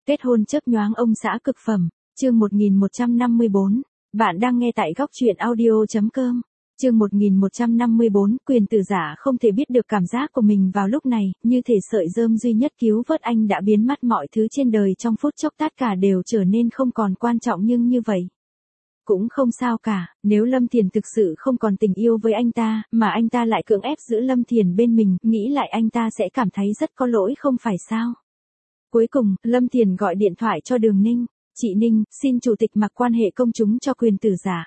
Kết hôn chớp nhoáng ông xã cực phẩm, chương 1154. Bạn đang nghe tại góc truyện audio.com. Chương 1154, quyền tử giả không thể biết được cảm giác của mình vào lúc này, như thể sợi rơm duy nhất cứu vớt anh đã biến mất, mọi thứ trên đời trong phút chốc tất cả đều trở nên không còn quan trọng, nhưng như vậy cũng không sao cả, nếu Lâm Thiền thực sự không còn tình yêu với anh ta, mà anh ta lại cưỡng ép giữ Lâm Thiền bên mình, nghĩ lại anh ta sẽ cảm thấy rất có lỗi, không phải sao? Cuối cùng, Lâm Thiền gọi điện thoại cho Đường Ninh. Chị Ninh, xin chủ tịch mặc quan hệ công chúng cho quyền tử giả.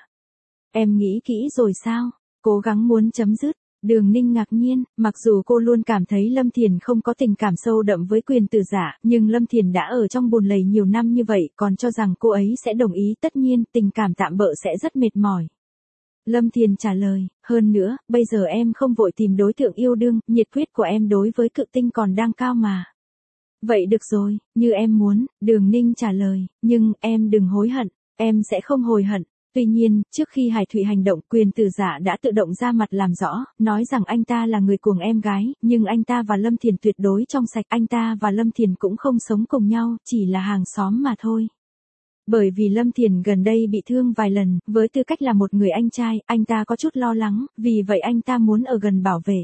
Em nghĩ kỹ rồi sao? Cố gắng muốn chấm dứt. Đường Ninh ngạc nhiên, mặc dù cô luôn cảm thấy Lâm Thiền không có tình cảm sâu đậm với quyền tử giả, nhưng Lâm Thiền đã ở trong bùn lầy nhiều năm như vậy, còn cho rằng cô ấy sẽ đồng ý. Tất nhiên, tình cảm tạm bợ sẽ rất mệt mỏi. Lâm Thiền trả lời, hơn nữa, bây giờ em không vội tìm đối tượng yêu đương, nhiệt huyết của em đối với cự tinh còn đang cao mà. Vậy được rồi, như em muốn, Đường Ninh trả lời, nhưng em đừng hối hận, em sẽ không hối hận. Tuy nhiên, trước khi Hải Thụy hành động, quyền tử giả đã tự động ra mặt làm rõ, nói rằng anh ta là người cuồng em gái, nhưng anh ta và Lâm Thiền tuyệt đối trong sạch, anh ta và Lâm Thiền cũng không sống cùng nhau, chỉ là hàng xóm mà thôi. Bởi vì Lâm Thiền gần đây bị thương vài lần, với tư cách là một người anh trai, anh ta có chút lo lắng, vì vậy anh ta muốn ở gần bảo vệ.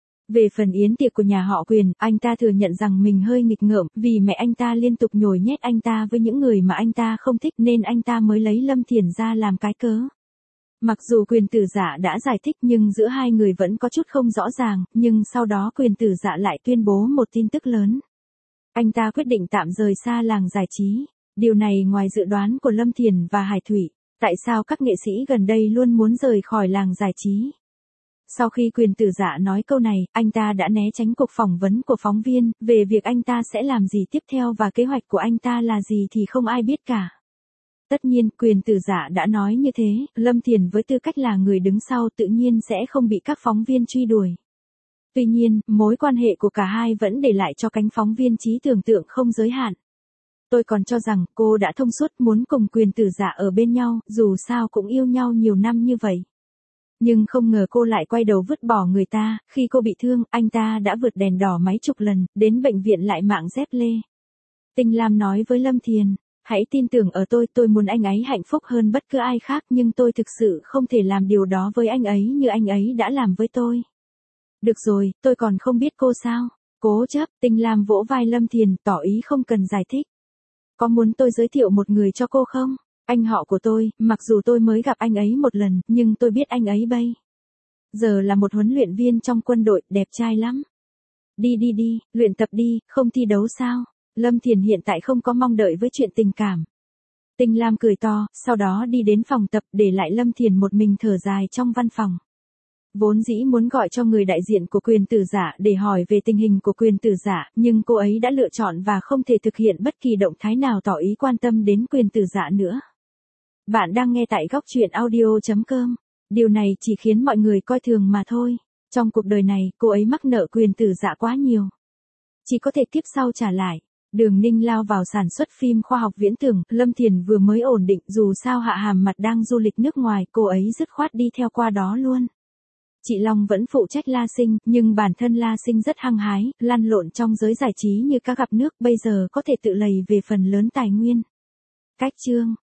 Về phần yến tiệc của nhà họ Quyền, anh ta thừa nhận rằng mình hơi nghịch ngợm, vì mẹ anh ta liên tục nhồi nhét anh ta với những người mà anh ta không thích, nên anh ta mới lấy Lâm Thiền ra làm cái cớ. Mặc dù quyền tử giả đã giải thích, nhưng giữa hai người vẫn có chút không rõ ràng, nhưng sau đó quyền tử giả lại tuyên bố một tin tức lớn. Anh ta quyết định tạm rời xa làng giải trí. Điều này ngoài dự đoán của Lâm Thiền và Hải Thụy. Tại sao các nghệ sĩ gần đây luôn muốn rời khỏi làng giải trí? Sau khi quyền tử giả nói câu này, anh ta đã né tránh cuộc phỏng vấn của phóng viên, về việc anh ta sẽ làm gì tiếp theo và kế hoạch của anh ta là gì thì không ai biết cả. Tất nhiên, quyền tử giả đã nói như thế, Lâm Thiền với tư cách là người đứng sau tự nhiên sẽ không bị các phóng viên truy đuổi. Tuy nhiên, mối quan hệ của cả hai vẫn để lại cho cánh phóng viên trí tưởng tượng không giới hạn. Tôi còn cho rằng cô đã thông suốt, muốn cùng quyền tử giả ở bên nhau, dù sao cũng yêu nhau nhiều năm như vậy. Nhưng không ngờ cô lại quay đầu vứt bỏ người ta, khi cô bị thương, anh ta đã vượt đèn đỏ mấy chục lần, đến bệnh viện lại mạng dép lê. Tinh Lam nói với Lâm Thiền, hãy tin tưởng ở tôi muốn anh ấy hạnh phúc hơn bất cứ ai khác, nhưng tôi thực sự không thể làm điều đó với anh ấy như anh ấy đã làm với tôi. Được rồi, tôi còn không biết cô sao? Cố chấp. Tinh Lam vỗ vai Lâm Thiền, tỏ ý không cần giải thích. Có muốn tôi giới thiệu một người cho cô không? Anh họ của tôi, mặc dù tôi mới gặp anh ấy một lần, nhưng tôi biết anh ấy bây giờ là một huấn luyện viên trong quân đội, đẹp trai lắm. Đi, luyện tập đi, không thi đấu sao? Lâm Thiền hiện tại không có mong đợi với chuyện tình cảm. Tinh Lam cười to, sau đó đi đến phòng tập, để lại Lâm Thiền một mình thở dài trong văn phòng. Vốn dĩ muốn gọi cho người đại diện của quyền tử giả để hỏi về tình hình của quyền tử giả, nhưng cô ấy đã lựa chọn và không thể thực hiện bất kỳ động thái nào tỏ ý quan tâm đến quyền tử giả nữa. Bạn đang nghe tại góc truyện audio.com. Điều này chỉ khiến mọi người coi thường mà thôi. Trong cuộc đời này, cô ấy mắc nợ quyền tử giả quá nhiều. Chỉ có thể kiếp sau trả lại. Đường Ninh lao vào sản xuất phim khoa học viễn tưởng, Lâm Thiền vừa mới ổn định, dù sao Hạ Hàm Mặt đang du lịch nước ngoài, cô ấy dứt khoát đi theo qua đó luôn. Chị Long vẫn phụ trách La Sinh, nhưng bản thân La Sinh rất hăng hái, lăn lộn trong giới giải trí như cá gặp nước, bây giờ có thể tự lầy về phần lớn tài nguyên. Cách chương